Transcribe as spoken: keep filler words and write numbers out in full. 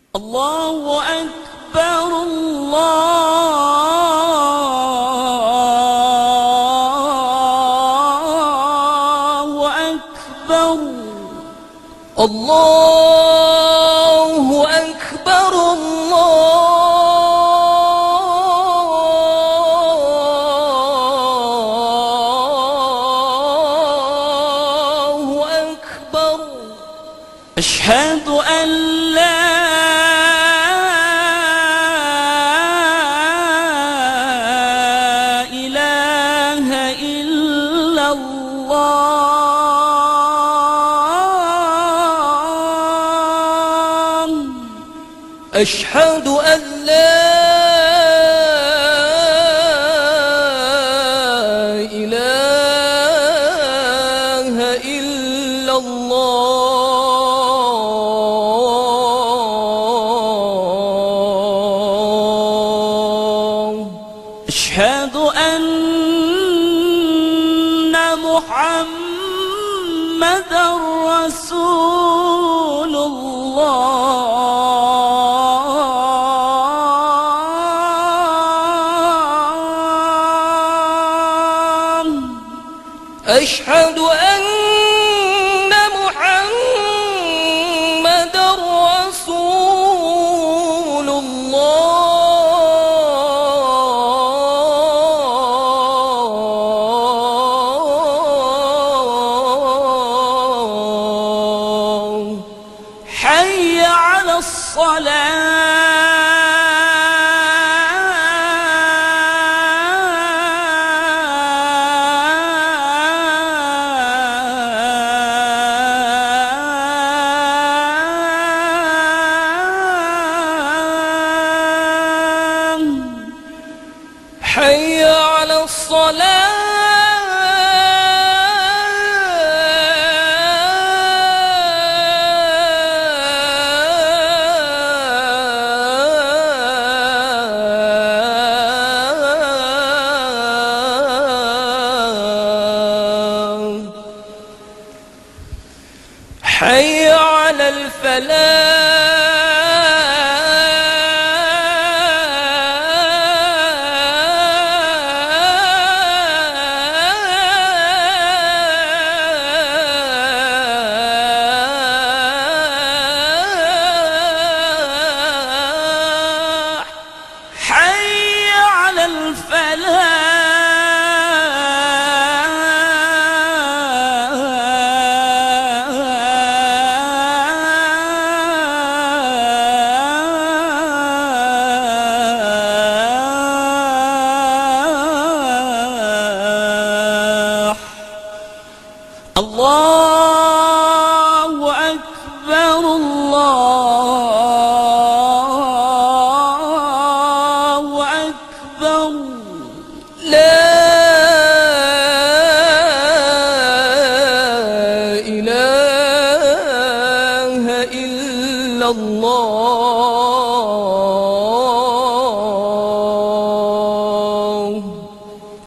الله أكبر الله أكبر الله أكبر الله أكبر. أشهد أن لا إله إلا الله. أشهد أن لا إله إلا الله. أشهد أن محمدًا رسول الله. أشهد أن محمدًا رسول الله. حي على الصلاة. حي على الصلاة. حي على الفلاح. حي على الفلاح. الله أكبر الله أكبر. لا إله إلا الله.